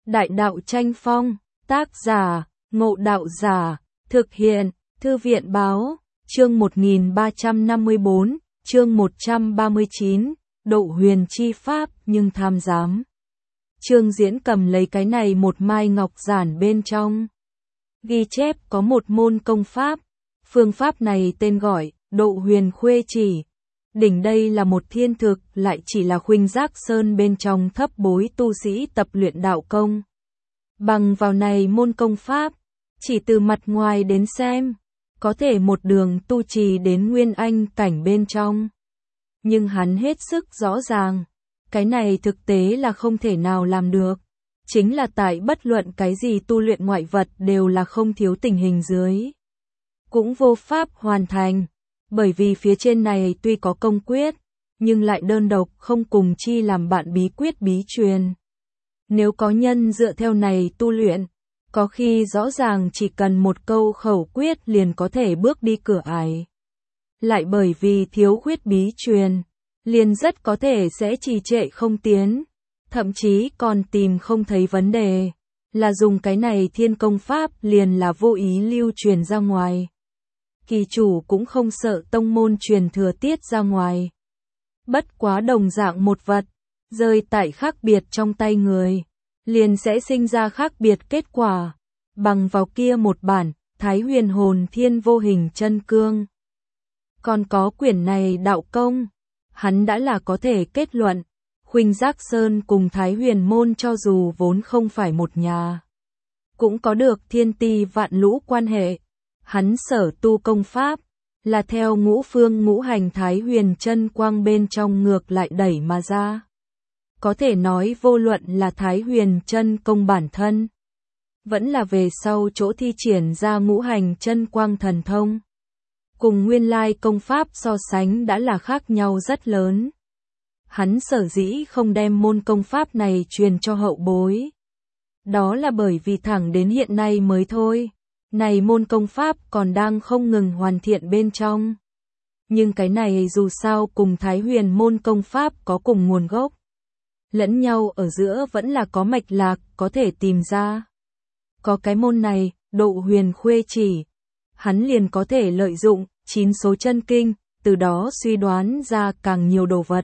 Đại đạo tranh phong, tác giả, Ngộ Đạo Giả, thực hiện, Thư viện báo, chương 1354, chương 139, độ huyền chi pháp nhưng tham giám. Trương Diễn cầm lấy cái này một mai ngọc giản bên trong. Ghi chép có một môn công pháp, phương pháp này tên gọi, độ huyền khuê chỉ. Đỉnh đây là một thiên thực, lại chỉ là Khuynh Giác Sơn bên trong thấp bối tu sĩ tập luyện đạo công. Bằng vào này môn công pháp, chỉ từ mặt ngoài đến xem, có thể một đường tu trì đến nguyên anh cảnh bên trong. Nhưng hắn hết sức rõ ràng, cái này thực tế là không thể nào làm được. Chính là tại bất luận cái gì tu luyện ngoại vật đều là không thiếu tình hình dưới. Cũng vô pháp hoàn thành, bởi vì phía trên này tuy có công quyết, nhưng lại đơn độc không cùng chi làm bạn bí quyết bí truyền. Nếu có nhân dựa theo này tu luyện, có khi rõ ràng chỉ cần một câu khẩu quyết liền có thể bước đi cửa ải. Lại bởi vì thiếu khuyết bí truyền, liền rất có thể sẽ trì trệ không tiến, thậm chí còn tìm không thấy vấn đề, là dùng cái này thiên công pháp liền là vô ý lưu truyền ra ngoài. Kỳ chủ cũng không sợ tông môn truyền thừa tiết ra ngoài. Bất quá đồng dạng một vật, rơi tại khác biệt trong tay người, liền sẽ sinh ra khác biệt kết quả, bằng vào kia một bản, Thái Huyền Hồn Thiên Vô Hình Chân Cương. Còn có quyển này đạo công, hắn đã là có thể kết luận, Khuynh Giác Sơn cùng Thái Huyền Môn cho dù vốn không phải một nhà, cũng có được thiên ti vạn lũ quan hệ. Hắn sở tu công pháp, là theo ngũ phương ngũ hành Thái Huyền chân quang bên trong ngược lại đẩy mà ra. Có thể nói vô luận là Thái Huyền chân công bản thân, vẫn là về sau chỗ thi triển ra ngũ hành chân quang thần thông. Cùng nguyên lai công pháp so sánh đã là khác nhau rất lớn. Hắn sở dĩ không đem môn công pháp này truyền cho hậu bối. Đó là bởi vì thẳng đến hiện nay mới thôi. Này môn công pháp còn đang không ngừng hoàn thiện bên trong. Nhưng cái này dù sao cùng Thái Huyền môn công pháp có cùng nguồn gốc. Lẫn nhau ở giữa vẫn là có mạch lạc có thể tìm ra. Có cái môn này, độ huyền khuê chỉ. Hắn liền có thể lợi dụng 9 số chân kinh, từ đó suy đoán ra càng nhiều đồ vật.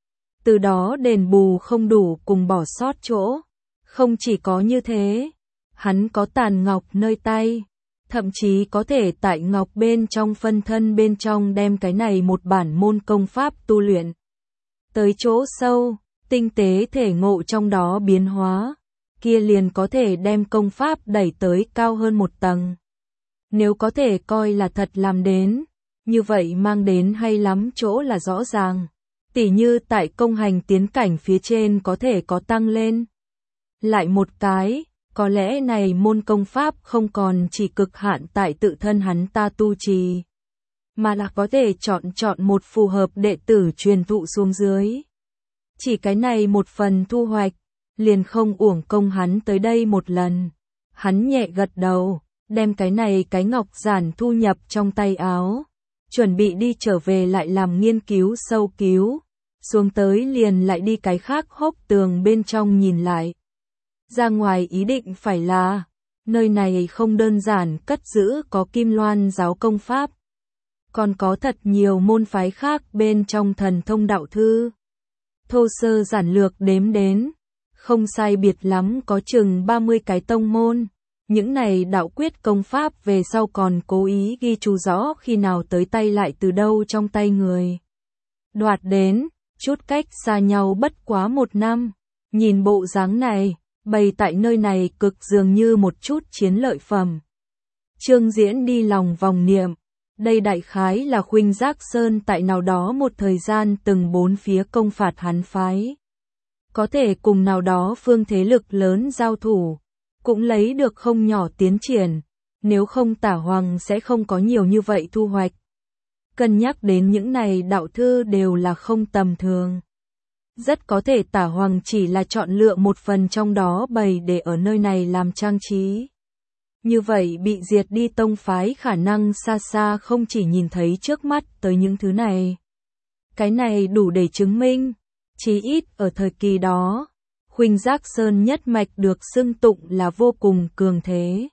Từ đó đền bù không đủ cùng bỏ sót chỗ. Không chỉ có như thế, hắn có tàn ngọc nơi tay. Thậm chí có thể tại ngọc bên trong phân thân bên trong đem cái này một bản môn công pháp tu luyện. Tới chỗ sâu, tinh tế thể ngộ trong đó biến hóa, kia liền có thể đem công pháp đẩy tới cao hơn một tầng. Nếu có thể coi là thật làm đến, như vậy mang đến hay lắm chỗ là rõ ràng. Tỉ như tại công hành tiến cảnh phía trên có thể có tăng lên. Lại một cái, có lẽ này môn công pháp không còn chỉ cực hạn tại tự thân hắn ta tu trì, mà là có thể chọn một phù hợp đệ tử truyền thụ xuống dưới. Chỉ cái này một phần thu hoạch, liền không uổng công hắn tới đây một lần. Hắn nhẹ gật đầu, đem cái này cái ngọc giản thu nhập trong tay áo, chuẩn bị đi trở về lại làm nghiên cứu sâu cứu, xuống tới liền lại đi cái khác hốc tường bên trong nhìn lại. Ra ngoài ý định phải là, nơi này không đơn giản cất giữ có Kim Loan giáo công pháp. Còn có thật nhiều môn phái khác bên trong thần thông đạo thư. Thô sơ giản lược đếm đến, không sai biệt lắm có chừng 30 cái tông môn. Những này đạo quyết công pháp về sau còn cố ý ghi chú rõ khi nào tới tay lại từ đâu trong tay người. Đoạt đến, chút cách xa nhau bất quá 1 năm. Nhìn bộ dáng này, bày tại nơi này cực dường như một chút chiến lợi phẩm. Trương Diễn đi lòng vòng niệm, đây đại khái là Khuynh Giác Sơn tại nào đó một thời gian từng 4 phía công phạt hắn phái. Có thể cùng nào đó phương thế lực lớn giao thủ, cũng lấy được không nhỏ tiến triển, nếu không Tả Hoàng sẽ không có nhiều như vậy thu hoạch. Cân nhắc đến những này đạo thư đều là không tầm thường. Rất có thể Tả Hoàng chỉ là chọn lựa một phần trong đó bày để ở nơi này làm trang trí. Như vậy bị diệt đi tông phái khả năng xa xa không chỉ nhìn thấy trước mắt tới những thứ này. Cái này đủ để chứng minh, chí ít ở thời kỳ đó, Khuynh Giác Sơn nhất mạch được xưng tụng là vô cùng cường thế.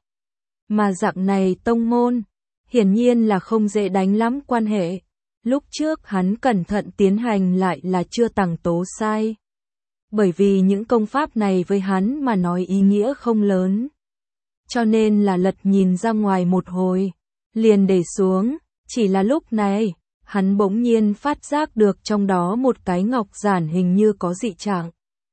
Mà dạng này tông môn, hiển nhiên là không dễ đánh lắm quan hệ. Lúc trước hắn cẩn thận tiến hành lại là chưa tằng tố sai. Bởi vì những công pháp này với hắn mà nói ý nghĩa không lớn. Cho nên là lật nhìn ra ngoài một hồi, liền để xuống, chỉ là lúc này, hắn bỗng nhiên phát giác được trong đó một cái ngọc giản hình như có dị trạng.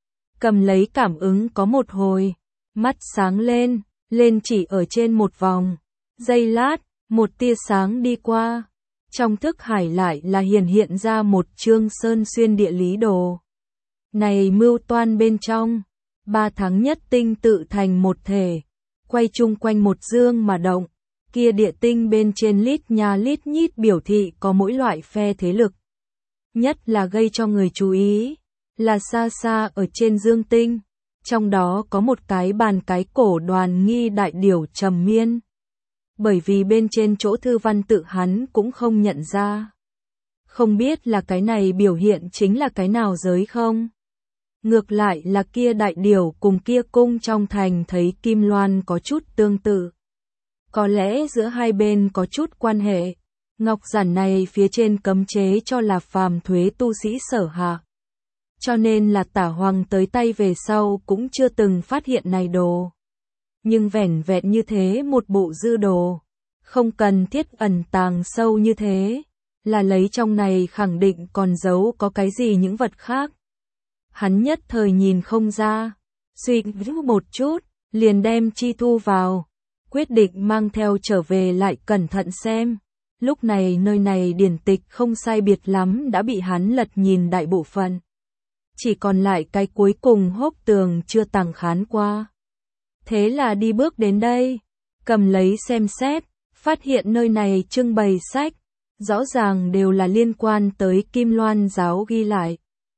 Cầm lấy cảm ứng có một hồi, mắt sáng lên, lên chỉ ở trên một vòng. Giây lát, một tia sáng đi qua. Trong thức hải lại là hiện ra một chương sơn xuyên địa lý đồ. Này mưu toan bên trong, 3 tháng nhất tinh tự thành một thể, quay chung quanh một dương mà động. Kia địa tinh bên trên lít nha lít nhít biểu thị có mỗi loại phe thế lực. Nhất là gây cho người chú ý, là xa xa ở trên dương tinh, trong đó có một cái bàn cái cổ đoàn nghi đại điểu trầm miên. Bởi vì bên trên chỗ thư văn tự hắn cũng không nhận ra. Không biết là cái này biểu hiện chính là cái nào giới không? Ngược lại là kia đại điểu cùng kia cung trong thành thấy Kim Loan có chút tương tự. Có lẽ giữa hai bên có chút quan hệ. Ngọc giản này phía trên cấm chế cho là phàm thuế tu sĩ sở hạ. Cho nên là Tả Hoàng tới tay về sau cũng chưa từng phát hiện này đồ. Nhưng vẻn vẹn như thế một bộ dư đồ, không cần thiết ẩn tàng sâu như thế, là lấy trong này khẳng định còn giấu có cái gì những vật khác. Hắn nhất thời nhìn không ra, suy nghĩ một chút, liền đem chi thu vào, quyết định mang theo trở về lại cẩn thận xem. Lúc này nơi này điển tịch không sai biệt lắm đã bị hắn lật nhìn đại bộ phận. Chỉ còn lại cái cuối cùng hốc tường chưa tàng khán qua. Thế là đi bước đến đây, cầm lấy xem xét, phát hiện nơi này trưng bày sách, rõ ràng đều là liên quan tới Kim Loan giáo ghi lại.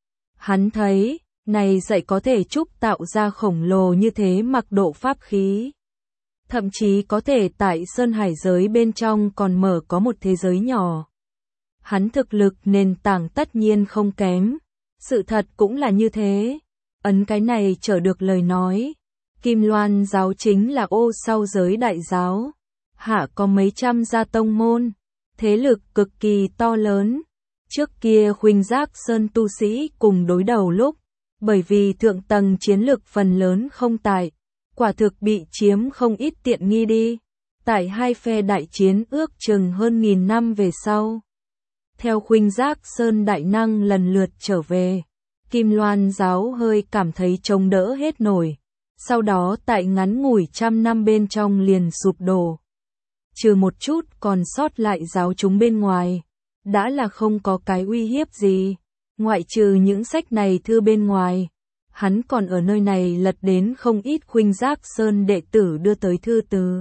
Hắn thấy, này dạy có thể trúc tạo ra khổng lồ như thế mặc độ pháp khí. Thậm chí có thể tại Sơn Hải giới bên trong còn mở có một thế giới nhỏ. Hắn thực lực nền tảng tất nhiên không kém, sự thật cũng là như thế. Ấn cái này trở được lời nói. Kim Loan giáo chính là ô sau giới đại giáo. Hạ có mấy trăm gia tông môn, thế lực cực kỳ to lớn. Trước kia Khuynh Giác Sơn tu sĩ cùng đối đầu lúc, bởi vì thượng tầng chiến lực phần lớn không tại, quả thực bị chiếm không ít tiện nghi đi. Tại hai phe đại chiến ước chừng hơn 1000 năm về sau. Theo Khuynh Giác Sơn đại năng lần lượt trở về, Kim Loan giáo hơi cảm thấy chống đỡ hết nổi. Sau đó tại ngắn ngủi 100 năm bên trong liền sụp đổ. Trừ một chút còn sót lại giáo chúng bên ngoài, đã là không có cái uy hiếp gì. Ngoại trừ những sách này thư bên ngoài, hắn còn ở nơi này lật đến không ít Khuynh Giác Sơn đệ tử đưa tới thư từ.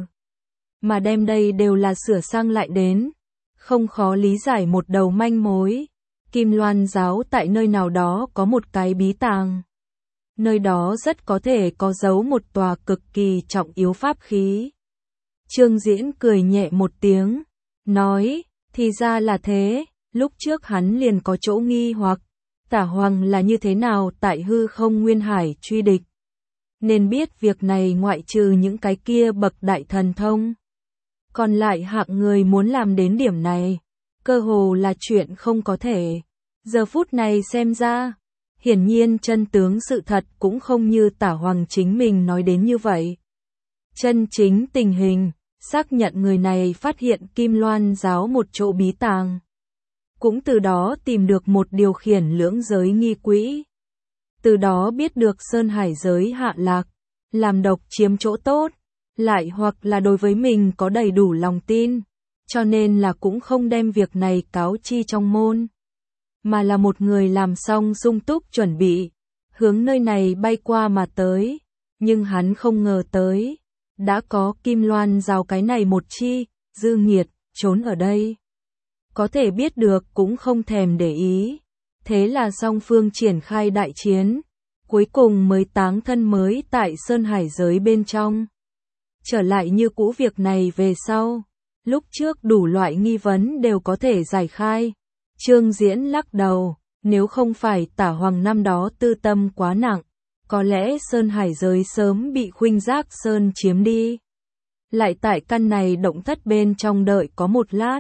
Mà đem đây đều là sửa sang lại đến, không khó lý giải một đầu manh mối. Kim Loan giáo tại nơi nào đó có một cái bí tàng. Nơi đó rất có thể có giấu một tòa cực kỳ trọng yếu pháp khí. Trương Diễn cười nhẹ một tiếng, nói, thì ra là thế, lúc trước hắn liền có chỗ nghi hoặc, Tả Hoàng là như thế nào tại hư không nguyên hải truy địch. Nên biết việc này ngoại trừ những cái kia bậc đại thần thông. Còn lại hạng người muốn làm đến điểm này, cơ hồ là chuyện không có thể. Giờ phút này xem ra, hiển nhiên chân tướng sự thật cũng không như Tả Hoàng chính mình nói đến như vậy. Chân chính tình hình, xác nhận người này phát hiện Kim Loan giáo một chỗ bí tàng. Cũng từ đó tìm được một điều khiển lưỡng giới nghi quỹ. Từ đó biết được Sơn Hải giới hạ lạc, làm độc chiếm chỗ tốt, lại hoặc là đối với mình có đầy đủ lòng tin, cho nên là cũng không đem việc này cáo chi trong môn. Mà là một người làm xong sung túc chuẩn bị, hướng nơi này bay qua mà tới, nhưng hắn không ngờ tới, đã có Kim Loan giáo cái này một chi, dư nghiệt, trốn ở đây. Có thể biết được cũng không thèm để ý, thế là song phương triển khai đại chiến, cuối cùng mới táng thân mới tại Sơn Hải giới bên trong. Trở lại như cũ việc này về sau, lúc trước đủ loại nghi vấn đều có thể giải khai. Trương Diễn lắc đầu, nếu không phải Tả Hoàng năm đó tư tâm quá nặng, có lẽ Sơn Hải giới sớm bị Khuynh Giác Sơn chiếm đi. Lại tại căn này động thất bên trong đợi có một lát.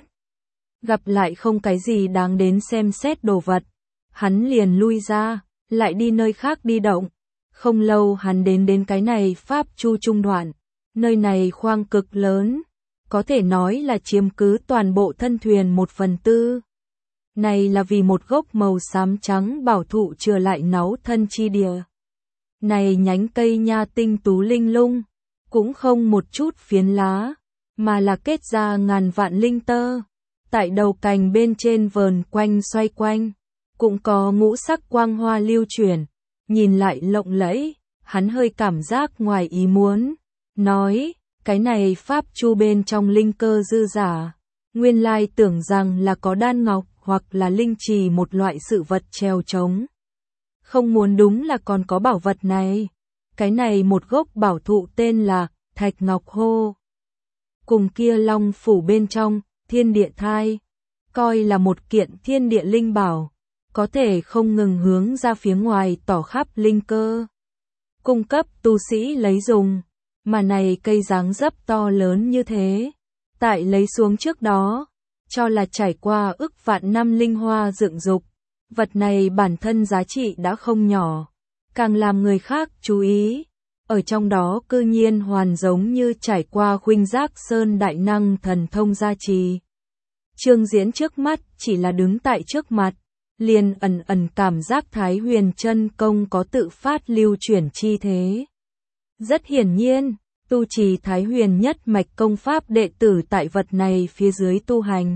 Gặp lại không cái gì đáng đến xem xét đồ vật. Hắn liền lui ra, lại đi nơi khác đi động. Không lâu hắn đến cái này Pháp Chu trung đoạn. Nơi này khoang cực lớn, có thể nói là chiếm cứ toàn bộ thân thuyền 1/4. Này là vì một gốc màu xám trắng bảo thụ chừa lại náu thân chi địa. Này nhánh cây nha tinh tú linh lung, cũng không một chút phiến lá, mà là kết ra ngàn vạn linh tơ. Tại đầu cành bên trên vờn quanh xoay quanh, cũng có ngũ sắc quang hoa lưu chuyển, nhìn lại lộng lẫy, hắn hơi cảm giác ngoài ý muốn, nói, cái này Pháp Chu bên trong linh cơ dư giả, nguyên lai tưởng rằng là có đan ngọc hoặc là linh trì một loại sự vật treo trống. Không muốn đúng là còn có bảo vật này. Cái này một gốc bảo thụ tên là Thạch Ngọc Hô. Cùng kia Long phủ bên trong, thiên địa thai, coi là một kiện thiên địa linh bảo, có thể không ngừng hướng ra phía ngoài tỏ khắp linh cơ. Cung cấp tu sĩ lấy dùng, mà này cây dáng dấp to lớn như thế. Tại lấy xuống trước đó, cho là trải qua ức vạn năm linh hoa dựng dục. Vật này bản thân giá trị đã không nhỏ, càng làm người khác chú ý. Ở trong đó cư nhiên hoàn giống như trải qua Khuynh Giác Sơn đại năng thần thông gia trì. Trương Diễn trước mắt chỉ là đứng tại trước mặt, liền ẩn ẩn cảm giác Thái Huyền chân công có tự phát lưu chuyển chi thế. Rất hiển nhiên, tu trì Thái Huyền nhất mạch công pháp đệ tử tại vật này phía dưới tu hành.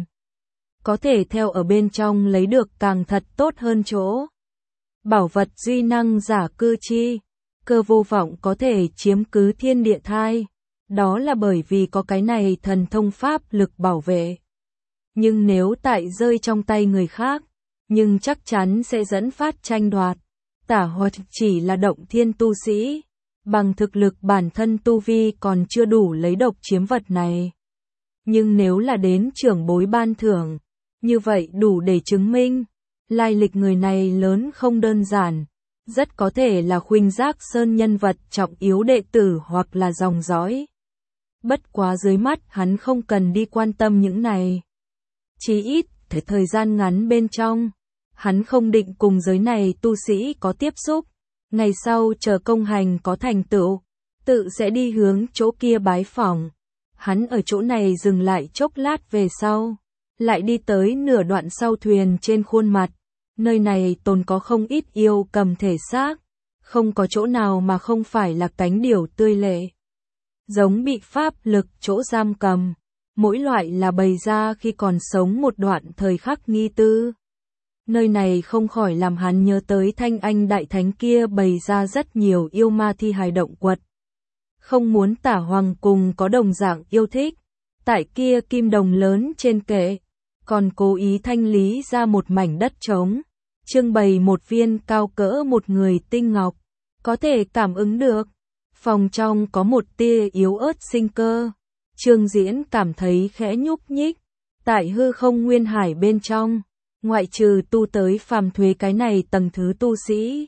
Có thể theo ở bên trong lấy được càng thật tốt hơn chỗ. Bảo vật duy năng giả cư chi, cơ vô vọng có thể chiếm cứ thiên địa thai, đó là bởi vì có cái này thần thông pháp lực bảo vệ. Nhưng nếu tại rơi trong tay người khác, nhưng chắc chắn sẽ dẫn phát tranh đoạt. Tả Hoạt chỉ là động thiên tu sĩ, bằng thực lực bản thân tu vi còn chưa đủ lấy độc chiếm vật này. Nhưng nếu là đến trưởng bối ban thưởng, như vậy đủ để chứng minh, lai lịch người này lớn không đơn giản, rất có thể là Khuynh Giác Sơn nhân vật trọng yếu đệ tử hoặc là dòng dõi. Bất quá dưới mắt hắn không cần đi quan tâm những này. Chí ít, thời gian ngắn bên trong, hắn không định cùng giới này tu sĩ có tiếp xúc, ngày sau chờ công hành có thành tựu, tự sẽ đi hướng chỗ kia bái phỏng. Hắn ở chỗ này dừng lại chốc lát về sau, lại đi tới nửa đoạn sau thuyền trên khuôn mặt, nơi này tồn có không ít yêu cầm thể xác, không có chỗ nào mà không phải là cánh điểu tươi lệ. Giống bị pháp lực chỗ giam cầm, mỗi loại là bày ra khi còn sống một đoạn thời khắc nghi tư. Nơi này không khỏi làm hắn nhớ tới Thanh Anh đại thánh kia bày ra rất nhiều yêu ma thi hài động quật. Không muốn Tả Hoàng cùng có đồng dạng yêu thích, tại kia kim đồng lớn trên kệ, còn cố ý thanh lý ra một mảnh đất trống, trưng bày một viên cao cỡ một người tinh ngọc, có thể cảm ứng được. Phòng trong có một tia yếu ớt sinh cơ, Trương Diễn cảm thấy khẽ nhúc nhích, tại hư không nguyên hải bên trong, ngoại trừ tu tới phàm thuế cái này tầng thứ tu sĩ.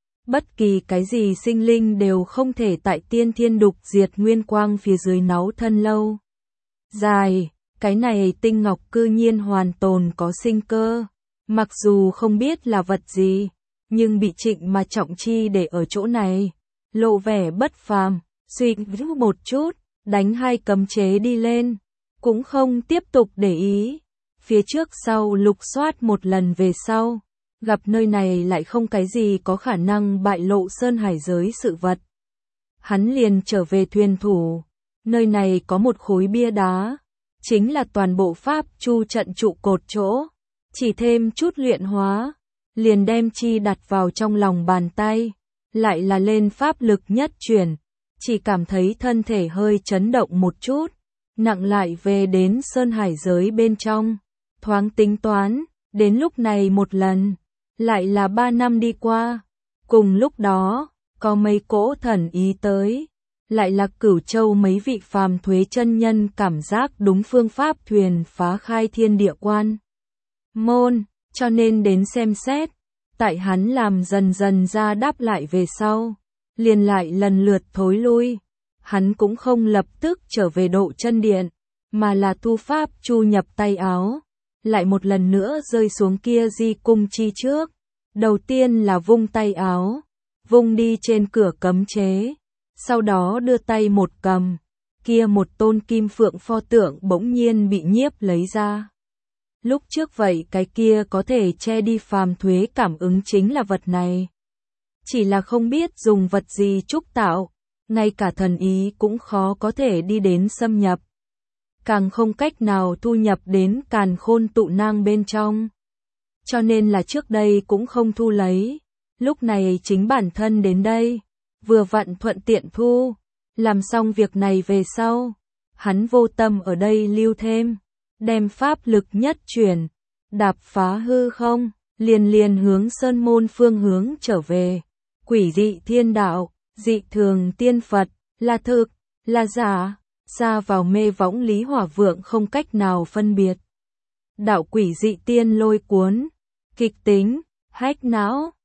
Bất kỳ cái gì sinh linh đều không thể tại tiên thiên đục diệt nguyên quang phía dưới náu thân lâu dài, cái này tinh ngọc cư nhiên hoàn tồn có sinh cơ, mặc dù không biết là vật gì, nhưng bị Trịnh mà trọng chi để ở chỗ này, lộ vẻ bất phàm, suy nghĩ một chút, đánh hai cấm chế đi lên, cũng không tiếp tục để ý. Phía trước sau lục soát một lần về sau, gặp nơi này lại không cái gì có khả năng bại lộ Sơn Hải giới sự vật. Hắn liền trở về thuyền thủ, nơi này có một khối bia đá, chính là toàn bộ Pháp Chu trận trụ cột chỗ, chỉ thêm chút luyện hóa, liền đem chi đặt vào trong lòng bàn tay, lại là lên pháp lực nhất chuyển, chỉ cảm thấy thân thể hơi chấn động một chút, nặng lại về đến Sơn Hải giới bên trong, thoáng tính toán, đến lúc này một lần, lại là 3 năm đi qua, cùng lúc đó, có mấy cỗ thần ý tới, lại là Cửu Châu mấy vị phàm thuế chân nhân cảm giác đúng phương pháp thuyền phá khai thiên địa quan môn, cho nên đến xem xét, tại hắn làm dần dần ra đáp lại về sau, liền lại lần lượt thối lui. Hắn cũng không lập tức trở về độ chân điện, mà là tu pháp chu nhập tay áo, lại một lần nữa rơi xuống kia di cung chi trước. Đầu tiên là vung tay áo, vung đi trên cửa cấm chế, sau đó đưa tay một cầm, kia một tôn kim phượng pho tượng bỗng nhiên bị nhiếp lấy ra. Lúc trước vậy cái kia có thể che đi phàm thuế cảm ứng chính là vật này. Chỉ là không biết dùng vật gì trúc tạo, ngay cả thần ý cũng khó có thể đi đến xâm nhập. Càng không cách nào thu nhập đến càn khôn tụ nang bên trong. Cho nên là trước đây cũng không thu lấy. Lúc này chính bản thân đến đây, vừa vặn thuận tiện thu. Làm xong việc này về sau, hắn vô tâm ở đây lưu thêm, đem pháp lực nhất chuyển, đạp phá hư không, liền hướng sơn môn phương hướng trở về. Quỷ dị thiên đạo, dị thường tiên Phật, là thực, là giả, xa vào mê võng Lý Hỏa Vượng không cách nào phân biệt. Đạo quỷ dị tiên lôi cuốn, kịch tính, hách não,